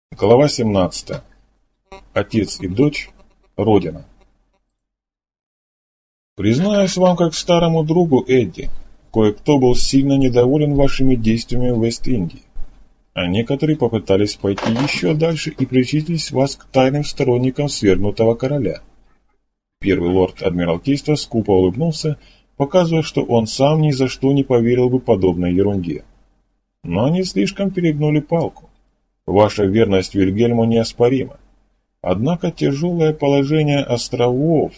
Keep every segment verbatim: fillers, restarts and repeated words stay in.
Глава семнадцатая. Отец и дочь. Родина. Признаюсь вам, как старому другу Эдди, кое-кто был сильно недоволен вашими действиями в Вест-Индии, а некоторые попытались пойти еще дальше и причислить вас к тайным сторонникам свергнутого короля. Первый лорд Адмиралтейства скупо улыбнулся, показывая, что он сам ни за что не поверил бы подобной ерунде. Но они слишком перегнули палку. Ваша верность Вильгельму неоспорима. Однако тяжелое положение островов...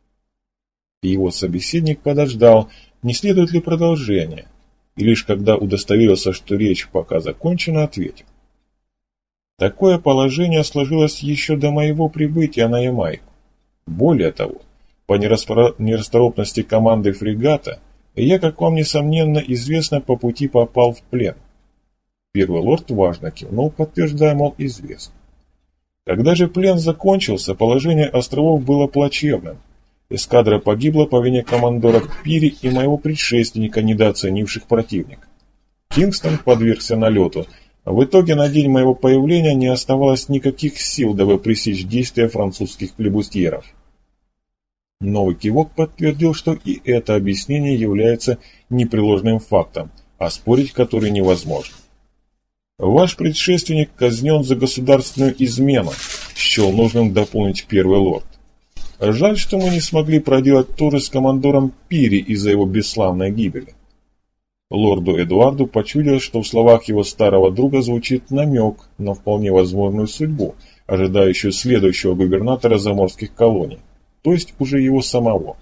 Его собеседник подождал, не следует ли продолжение, и лишь когда удостоверился, что речь пока закончена, ответил. Такое положение сложилось еще до моего прибытия на Ямайку. Более того, по нераспро... нерасторопности команды фрегата, я, как вам несомненно известно, по пути попал в плен. Первый лорд важно кивнул, подтверждая, мол, известно. Когда же плен закончился, положение островов было плачевным. Эскадра погибла по вине командора Пири и моего предшественника, недооценивших противника. Кингстон подвергся налету. В итоге на день моего появления не оставалось никаких сил, дабы пресечь действия французских флебустьеров. Новый кивок подтвердил, что и это объяснение является непреложным фактом, оспорить который невозможно. Ваш предшественник казнен за государственную измену, счел нужным дополнить первый лорд. Жаль, что мы не смогли проделать то же с командором Пири из-за его бесславной гибели. Лорду Эдуарду почудилось, что в словах его старого друга звучит намек на вполне возможную судьбу, ожидающую следующего губернатора заморских колоний, то есть уже его самого.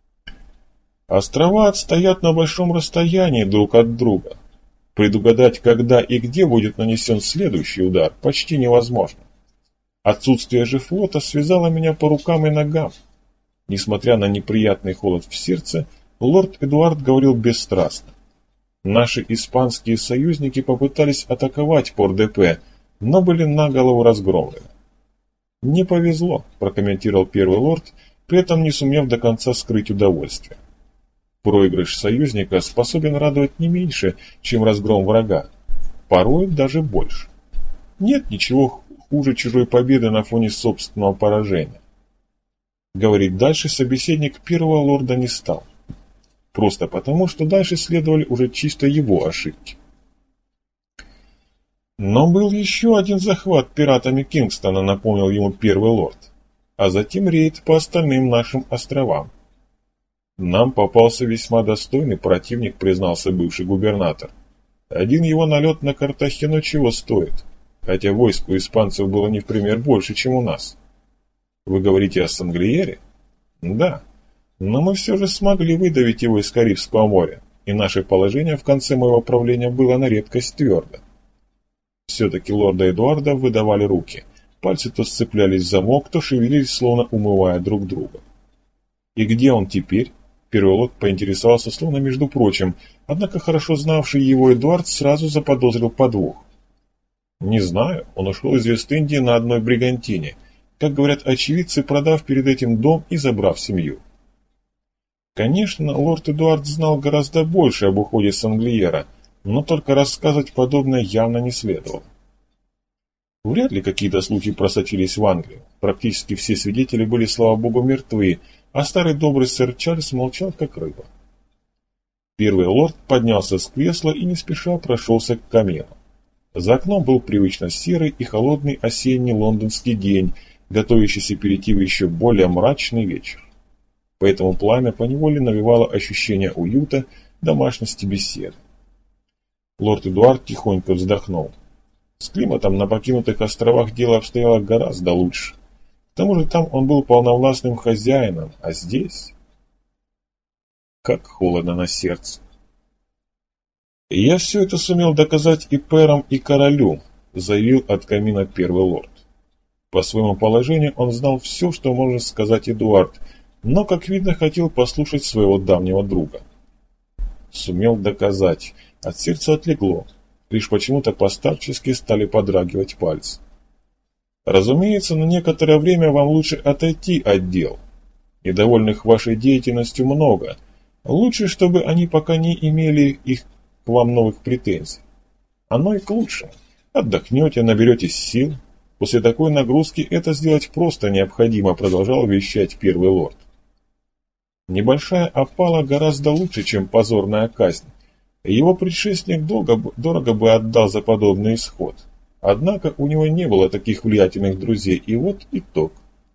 Острова отстоят на большом расстоянии друг от друга. Предугадать, когда и где будет нанесен следующий удар, почти невозможно. Отсутствие же флота связало меня по рукам и ногам. Несмотря на неприятный холод в сердце, лорд Эдуард говорил бесстрастно. Наши испанские союзники попытались атаковать Пор-де-Пе, но были наголову разгромлены. «Не повезло», – прокомментировал первый лорд, при этом не сумев до конца скрыть удовольствие. Проигрыш союзника способен радовать не меньше, чем разгром врага, порой даже больше. Нет ничего хуже чужой победы на фоне собственного поражения. Говорить дальше собеседник первого лорда не стал. Просто потому, что дальше следовали уже чисто его ошибки. Но был еще один захват пиратами Кингстона, напомнил ему первый лорд, а затем рейд по остальным нашим островам. Нам попался весьма достойный противник, признался бывший губернатор. Один его налет на Картахену чего стоит, хотя войск у испанцев было не в пример больше, чем у нас. Вы говорите о Санглиере? Да, но мы все же смогли выдавить его из Карибского моря, и наше положение в конце моего правления было на редкость твердо. Все-таки лорда Эдуарда выдавали руки, пальцы то сцеплялись в замок, то шевелились, словно умывая друг друга. И где он теперь? Первый лорд поинтересовался, словно между прочим, однако хорошо знавший его Эдуард сразу заподозрил подвох. Не знаю, он ушел из Вест-Индии на одной бригантине, как говорят очевидцы, продав перед этим дом и забрав семью. Конечно, лорд Эдуард знал гораздо больше об уходе Санглиера, но только рассказывать подобное явно не следовало. Вряд ли какие-то слухи просочились в Англию, практически все свидетели были, слава богу, мертвы, а старый добрый сэр Чарльз молчал, как рыба. Первый лорд поднялся с кресла и не спеша прошелся к камину. За окном был привычно серый и холодный осенний лондонский день, готовящийся перейти в еще более мрачный вечер. Поэтому пламя поневоле навевало ощущение уюта, домашности беседы. Лорд Эдуард тихонько вздохнул. С климатом на покинутых островах дело обстояло гораздо лучше. К тому же там он был полновластным хозяином, а здесь... Как холодно на сердце. И я все это сумел доказать и пэрам, и королю, заявил от камина первый лорд. По своему положению он знал все, что может сказать Эдуард, но, как видно, хотел послушать своего давнего друга. Сумел доказать, от сердца отлегло, лишь почему-то постарчески стали подрагивать пальцы. Разумеется, на некоторое время вам лучше отойти от дел. Недовольных вашей деятельностью много. Лучше, чтобы они пока не имели их к вам новых претензий. Оно и к лучшему. Отдохнете, наберетесь сил, После такой нагрузки это сделать просто необходимо, продолжал вещать первый лорд. Небольшая опала гораздо лучше, чем позорная казнь. Его предшественник долго, дорого бы отдал за подобный исход. Однако у него не было таких влиятельных друзей, и вот итог.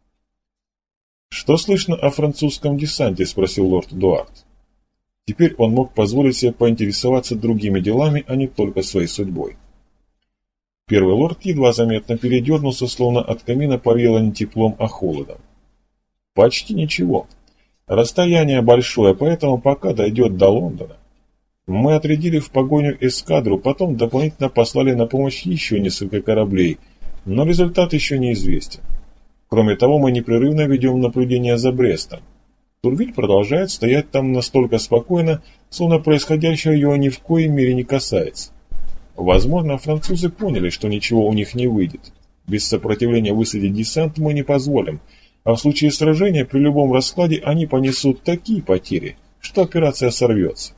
«Что слышно о французском десанте?» – спросил лорд Эдуард. Теперь он мог позволить себе поинтересоваться другими делами, а не только своей судьбой. Первый лорд едва заметно передернулся, словно от камина повеяло не теплом, а холодом. «Почти ничего. Расстояние большое, поэтому пока дойдет до Лондона. Мы отрядили в погоню эскадру, потом дополнительно послали на помощь еще несколько кораблей, но результат еще неизвестен. Кроме того, мы непрерывно ведем наблюдение за Брестом. Турвиль продолжает стоять там настолько спокойно, словно происходящее его ни в коей мере не касается. Возможно, французы поняли, что ничего у них не выйдет. Без сопротивления высадить десант мы не позволим, а в случае сражения при любом раскладе они понесут такие потери, что операция сорвется.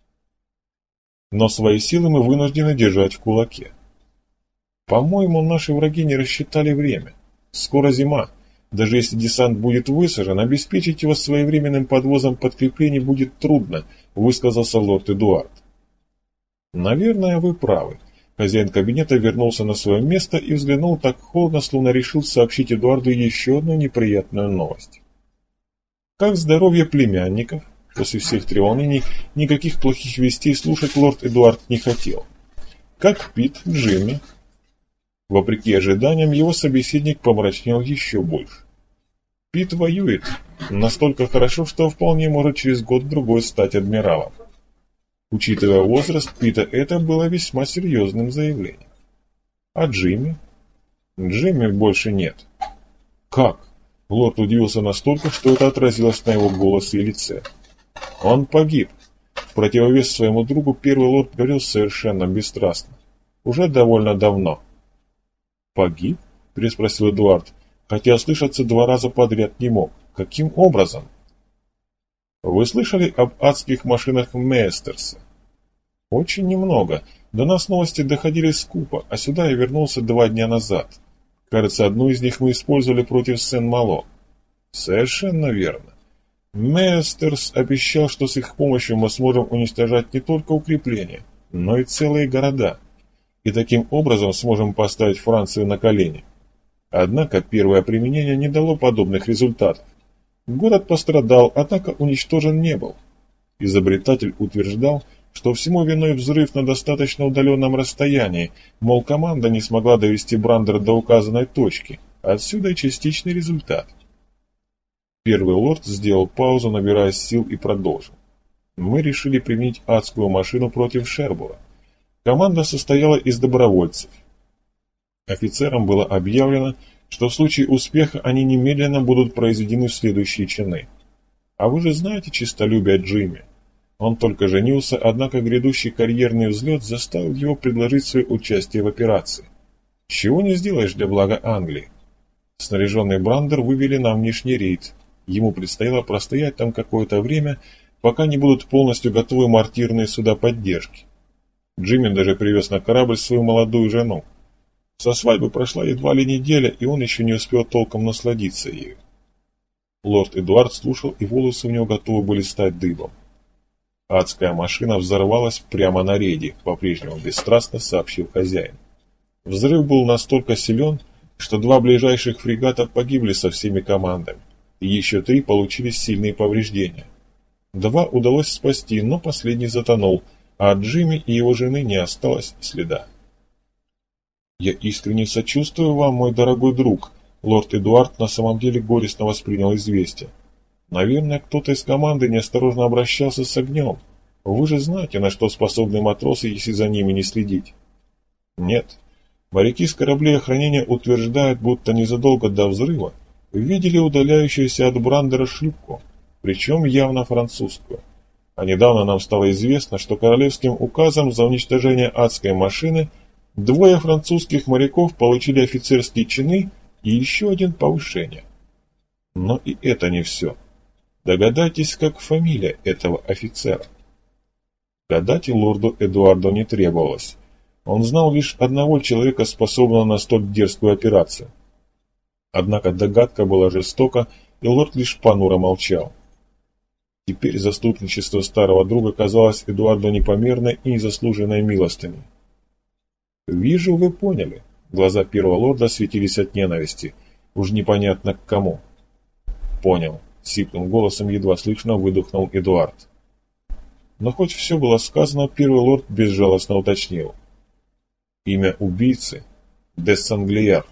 Но свои силы мы вынуждены держать в кулаке. По-моему, наши враги не рассчитали время. Скоро зима. Даже если десант будет высажен, обеспечить его своевременным подвозом подкреплений будет трудно, высказался лорд Эдуард. Наверное, вы правы. Хозяин кабинета вернулся на свое место и взглянул так холодно, словно решил сообщить Эдуарду еще одну неприятную новость. Как здоровье племянников? После всех треволнений никаких плохих вестей слушать лорд Эдуард не хотел. Как Пит, Джимми? Вопреки ожиданиям, его собеседник помрачнел еще больше. Пит воюет настолько хорошо, что вполне может через год-другой стать адмиралом. Учитывая возраст Пита, это было весьма серьезным заявлением. А Джимми? Джимми больше нет. Как? Лорд удивился настолько, что это отразилось на его голосе и лице. Он погиб. В противовес своему другу первый лорд говорил совершенно бесстрастно. Уже довольно давно. «Погиб?» – переспросил Эдуард, хотя слышаться два раза подряд не мог. «Каким образом?» «Вы слышали об адских машинах Мейстерса?» «Очень немного. До нас новости доходили скупо, а сюда я вернулся два дня назад. Кажется, одну из них мы использовали против Сен-Мало». «Совершенно верно. Мейстерс обещал, что с их помощью мы сможем уничтожать не только укрепления, но и целые города. И таким образом сможем поставить Францию на колени. Однако первое применение не дало подобных результатов. Город пострадал, однако уничтожен не был. Изобретатель утверждал, что всему виной взрыв на достаточно удаленном расстоянии, мол, команда не смогла довести Брандер до указанной точки, отсюда и частичный результат. Первый лорд сделал паузу, набираясь сил, и продолжил. Мы решили применить адскую машину против Шербура. Команда состояла из добровольцев. Офицерам было объявлено, что в случае успеха они немедленно будут произведены в следующие чины. А вы же знаете честолюбие Джимми. Он только женился, однако грядущий карьерный взлет заставил его предложить свое участие в операции. Чего не сделаешь для блага Англии. Снаряженный Брандер вывели на внешний рейд. Ему предстояло простоять там какое-то время, пока не будут полностью готовы мортирные суда поддержки. Джимми даже привез на корабль свою молодую жену. Со свадьбы прошла едва ли неделя, и он еще не успел толком насладиться ею. Лорд Эдуард слушал, и волосы у него готовы были стать дыбом. Адская машина взорвалась прямо на рейде, по-прежнему бесстрастно сообщил хозяин. Взрыв был настолько силен, что два ближайших фрегата погибли со всеми командами, и еще три получили сильные повреждения. Два удалось спасти, но последний затонул, а от Джимми и его жены не осталось следа. «Я искренне сочувствую вам, мой дорогой друг», — лорд Эдуард на самом деле горестно воспринял известие. «Наверное, кто-то из команды неосторожно обращался с огнем. Вы же знаете, на что способны матросы, если за ними не следить». «Нет. Моряки с кораблей охранения утверждают, будто незадолго до взрыва видели удаляющуюся от Брандера шлюпку, причем явно французскую. А недавно нам стало известно, что королевским указом за уничтожение адской машины двое французских моряков получили офицерские чины и еще один повышение. Но и это не все. Догадайтесь, как фамилия этого офицера. Гадать и лорду Эдуарду не требовалось. Он знал лишь одного человека, способного на столь дерзкую операцию. Однако догадка была жестока, и лорд лишь понуро молчал. Теперь заступничество старого друга казалось Эдуарду непомерной и незаслуженной милостыней. «Вижу, вы поняли». Глаза первого лорда светились от ненависти. Уж непонятно к кому. «Понял», — сиплым голосом едва слышно выдохнул Эдуард. Но хоть все было сказано, первый лорд безжалостно уточнил. «Имя убийцы — де Санглияр».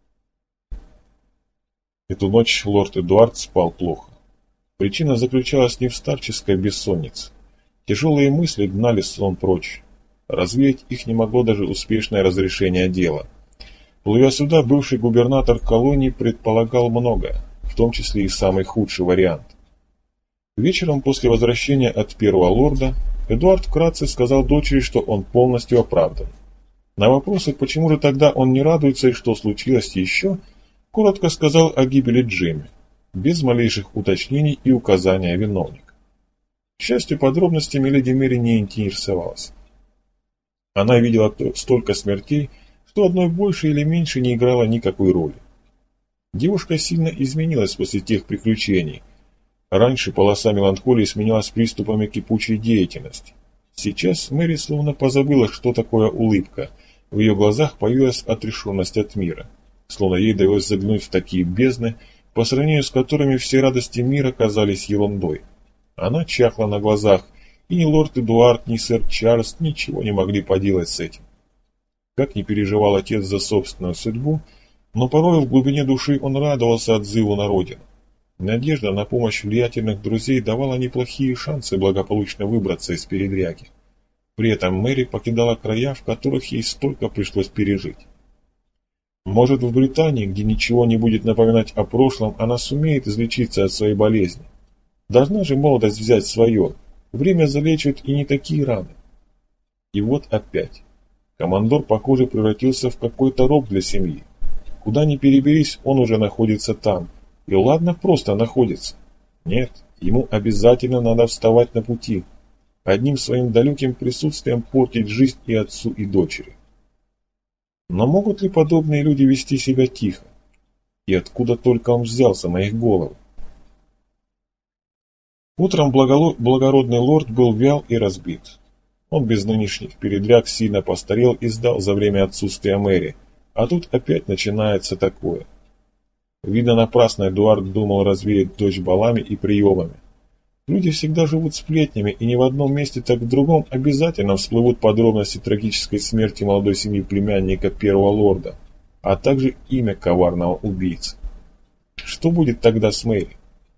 Эту ночь лорд Эдуард спал плохо. Причина заключалась не в старческой бессоннице. Тяжелые мысли гнали сон прочь. Развеять их не могло даже успешное разрешение дела. Плывя сюда, бывший губернатор колонии предполагал многое, в том числе и самый худший вариант. Вечером после возвращения от первого лорда Эдуард вкратце сказал дочери, что он полностью оправдан. На вопросы, почему же тогда он не радуется и что случилось еще, коротко сказал о гибели Джимми, без малейших уточнений и указания виновника. К счастью, подробностями леди Мэри не интересовалась. Она видела столько смертей, что одной больше или меньше не играло никакой роли. Девушка сильно изменилась после тех приключений. Раньше полоса меланхолии сменялась приступами кипучей деятельности. Сейчас Мэри словно позабыла, что такое улыбка. В ее глазах появилась отрешенность от мира, словно ей довелось заглянуть в такие бездны, по сравнению с которыми все радости мира казались ерундой. Она чахла на глазах, и ни лорд Эдуард, ни сэр Чарльз ничего не могли поделать с этим. Как ни переживал отец за собственную судьбу, но порой в глубине души он радовался отзыву на родину. Надежда на помощь влиятельных друзей давала неплохие шансы благополучно выбраться из передряги. При этом Мэри покидала края, в которых ей столько пришлось пережить. Может, в Британии, где ничего не будет напоминать о прошлом, она сумеет излечиться от своей болезни. Должна же молодость взять свое. Время залечивает и не такие раны. И вот опять. Командор, похоже, превратился в какой-то роб для семьи. Куда ни переберись, он уже находится там. И ладно, просто находится. Нет, ему обязательно надо вставать на пути. Одним своим далеким присутствием портить жизнь и отцу, и дочери. Но могут ли подобные люди вести себя тихо? И откуда только он взялся на их головы? Утром благородный лорд был вял и разбит. Он без нынешних передряг сильно постарел и сдал за время отсутствия Мэри, а тут опять начинается такое. Видно, напрасно Эдуард думал развеять дочь балами и приемами. Люди всегда живут сплетнями, и ни в одном месте, так в другом обязательно всплывут подробности трагической смерти молодой семьи племянника первого лорда, а также имя коварного убийцы. Что будет тогда с Мэри?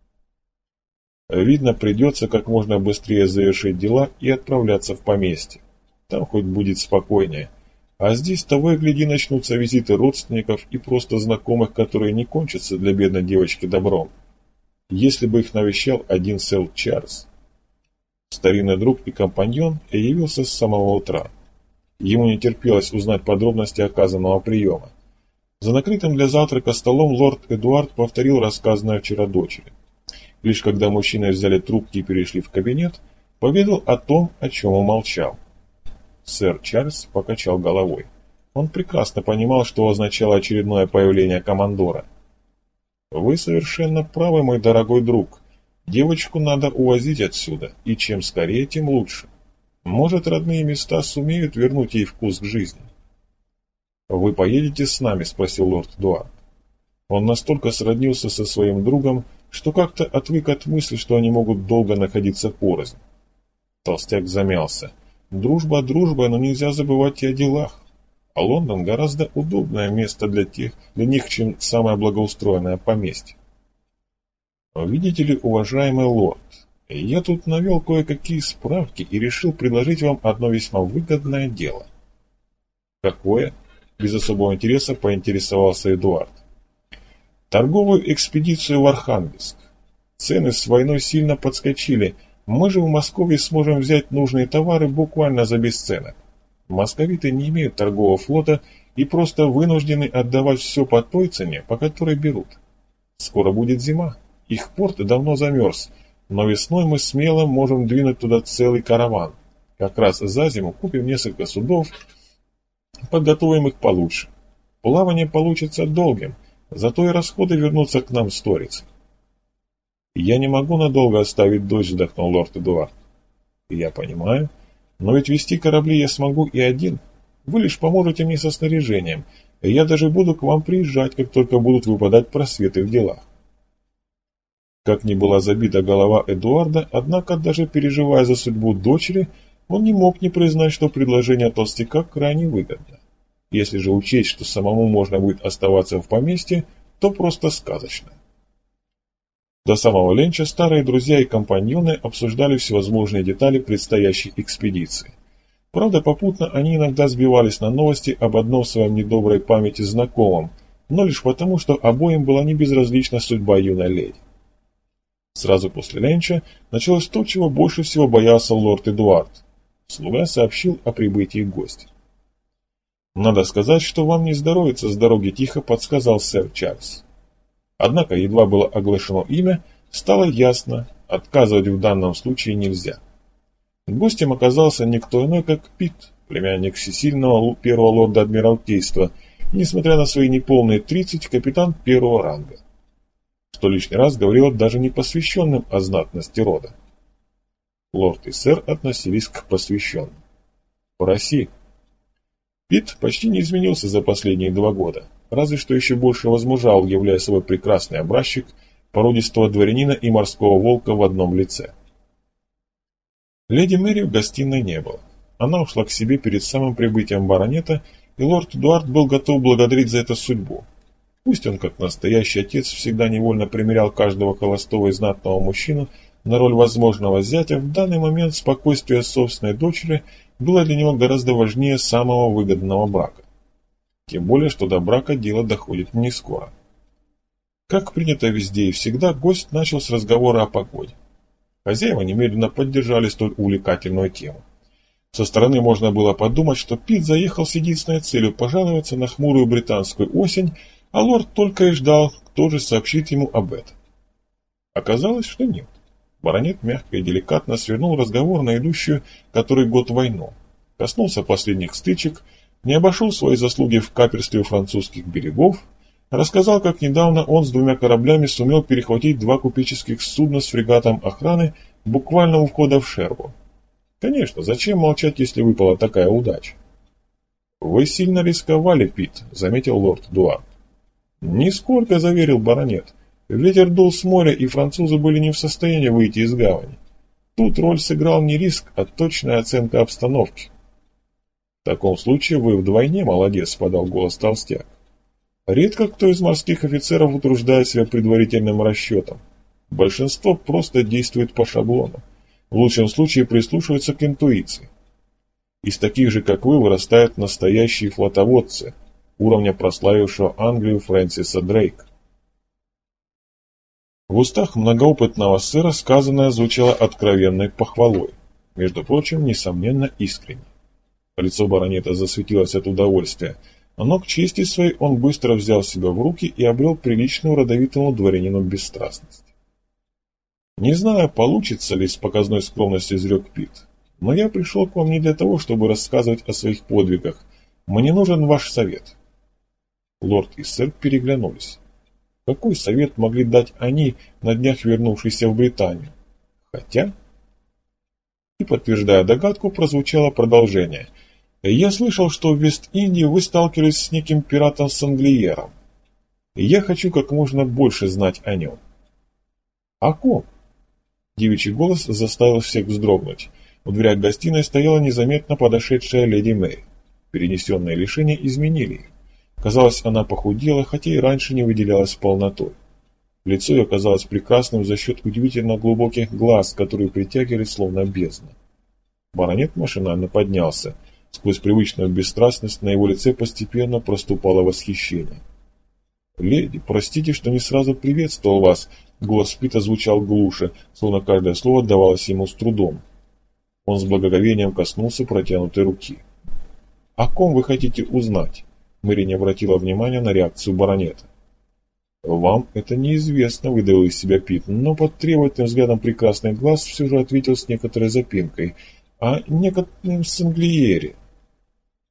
Видно, придется как можно быстрее завершить дела и отправляться в поместье. Там хоть будет спокойнее. А здесь того и гляди начнутся визиты родственников и просто знакомых, которые не кончатся для бедной девочки добром. Если бы их навещал один сэр Чарльз. Старинный друг и компаньон явился с самого утра. Ему не терпелось узнать подробности оказанного приема. За накрытым для завтрака столом лорд Эдуард повторил рассказанное вчера дочери. Лишь когда мужчины взяли трубки и перешли в кабинет, поведал о том, о чем умолчал. Сэр Чарльз покачал головой. Он прекрасно понимал, что означало очередное появление командора. «Вы совершенно правы, мой дорогой друг. Девочку надо увозить отсюда, и чем скорее, тем лучше. Может, родные места сумеют вернуть ей вкус к жизни». «Вы поедете с нами?» – спросил лорд Эдуард. Он настолько сроднился со своим другом, что как-то отвык от мысли, что они могут долго находиться порознь. Толстяк замялся. Дружба дружба, но нельзя забывать и о делах. А Лондон гораздо удобное место для тех, для них, чем самое благоустроенное поместье. Видите ли, уважаемый лорд, я тут навел кое-какие справки и решил предложить вам одно весьма выгодное дело. Какое? Без особого интереса поинтересовался Эдуард. Торговую экспедицию в Архангельск. Цены с войной сильно подскочили. Мы же в Москве сможем взять нужные товары буквально за бесценок. Московиты не имеют торгового флота и просто вынуждены отдавать все по той цене, по которой берут. Скоро будет зима. Их порт давно замерз, но весной мы смело можем двинуть туда целый караван. Как раз за зиму купим несколько судов Подготовим их получше. Плавание получится долгим, зато и расходы вернутся к нам в сторицей. «Я не могу надолго оставить дочь», — вздохнул лорд Эдуард. «Я понимаю, но ведь вести корабли я смогу и один. Вы лишь поможете мне со снаряжением, и я даже буду к вам приезжать, как только будут выпадать просветы в делах». Как ни была забита голова Эдуарда, однако, даже переживая за судьбу дочери, он не мог не признать, что предложение толстяка крайне выгодно. Если же учесть, что самому можно будет оставаться в поместье, то просто сказочно. До самого ленча старые друзья и компаньоны обсуждали всевозможные детали предстоящей экспедиции. Правда, попутно они иногда сбивались на новости об одном своем недоброй памяти знакомом, но лишь потому, что обоим была не безразлична судьба юной леди. Сразу после ленча началось то, чего больше всего боялся лорд Эдуард. Слуга сообщил о прибытии гостя. «Надо сказать, что вам не здоровится с дороги», — тихо подсказал сэр Чарльз. Однако, едва было оглашено имя, стало ясно, отказывать в данном случае нельзя. Гостем оказался никто иной, как Пит, племянник всесильного первого лорда Адмиралтейства, несмотря на свои неполные тридцать, капитан первого ранга. Что лишний раз говорило даже не посвященным о знатности рода. Лорд и сэр относились к посвященным. Проси. Пит почти не изменился за последние два года, разве что еще больше возмужал, являя собой прекрасный образчик породистого дворянина и морского волка в одном лице. Леди Мэри в гостиной не было. Она ушла к себе перед самым прибытием баронета, и лорд Эдуард был готов благодарить за это судьбу. Пусть он, как настоящий отец, всегда невольно примерял каждого холостого и знатного мужчину на роль возможного зятя, в данный момент спокойствие собственной дочери было для него гораздо важнее самого выгодного брака. Тем более, что до брака дело доходит не скоро. Как принято везде и всегда, гость начал с разговора о погоде. Хозяева немедленно поддержали столь увлекательную тему. Со стороны можно было подумать, что Пит заехал с единственной целью пожаловаться на хмурую британскую осень, а лорд только и ждал, кто же сообщит ему об этом. Оказалось, что нет. Баронет мягко и деликатно свернул разговор на идущую который год войну, коснулся последних стычек, не обошел свои заслуги в каперстве французских берегов, рассказал, как недавно он с двумя кораблями сумел перехватить два купеческих судна с фрегатом охраны буквально у входа в Шербу. Конечно, зачем молчать, если выпала такая удача? «Вы сильно рисковали, Пит», — заметил лорд Эдуард. «Нисколько», — заверил баронет. «Ветер дул с моря, и французы были не в состоянии выйти из гавани. Тут роль сыграл не риск, а точная оценка обстановки». «В таком случае вы вдвойне молодец», — подал голос толстяк. «Редко кто из морских офицеров утруждает себя предварительным расчетом. Большинство просто действует по шаблону. В лучшем случае прислушиваются к интуиции. Из таких же, как вы, вырастают настоящие флотоводцы, уровня прославившего Англию Фрэнсиса Дрейка». В устах многоопытного сэра сказанное звучало откровенной похвалой, между прочим, несомненно искренне. Лицо баронета засветилось от удовольствия, но к чести своей он быстро взял себя в руки и обрел приличную родовитому дворянину бесстрастность. «Не знаю, получится ли с показной скромностью изрек Пит, но я пришел к вам не для того, чтобы рассказывать о своих подвигах. Мне нужен ваш совет». Лорд и сэр переглянулись. Какой совет могли дать они, на днях вернувшиеся в Британию? Хотя... И, подтверждая догадку, прозвучало продолжение. «Я слышал, что в Вест-Индии вы сталкивались с неким пиратом Санглиером. Я хочу как можно больше знать о нем». «О ком?» Девичий голос заставил всех вздрогнуть. В дверях гостиной стояла незаметно подошедшая леди Мэри. Перенесенные лишения изменили их. Казалось, она похудела, хотя и раньше не выделялась полнотой. Лицо ее казалось прекрасным за счет удивительно глубоких глаз, которые притягивали словно бездна. Баронет машинально поднялся. Сквозь привычную бесстрастность на его лице постепенно проступало восхищение. «Леди, простите, что не сразу приветствовал вас», — голос Пита звучал глуше, словно каждое слово давалось ему с трудом. Он с благоговением коснулся протянутой руки. «О ком вы хотите узнать?» Мэри не обратила внимания на реакцию баронета. «Вам это неизвестно», — выдавил из себя Пит, но под требовательным взглядом прекрасных глаз все же ответил с некоторой запинкой. «О некотором Санглиере».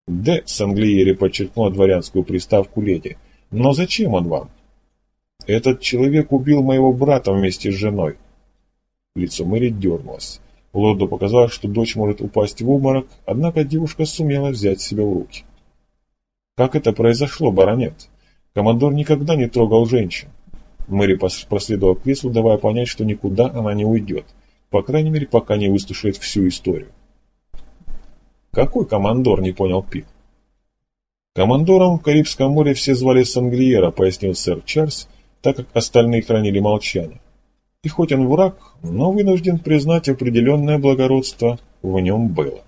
«Де Санглиери» подчеркнула дворянскую приставку леди. «Но зачем он вам?» «Этот человек убил моего брата вместе с женой». Лицо Мэри дернулось. Лорду показалось, что дочь может упасть в обморок, однако девушка сумела взять себя в руки. «Как это произошло, баронет? Командор никогда не трогал женщин». Мэри проследовала к креслу, давая понять, что никуда она не уйдет, по крайней мере, пока не выслушает всю историю. «Какой командор?» — не понял Пит. «Командором в Карибском море все звали Санглиера», — пояснил сэр Чарльз, так как остальные хранили молчание. «И хоть он враг, но вынужден признать, определенное благородство в нем было».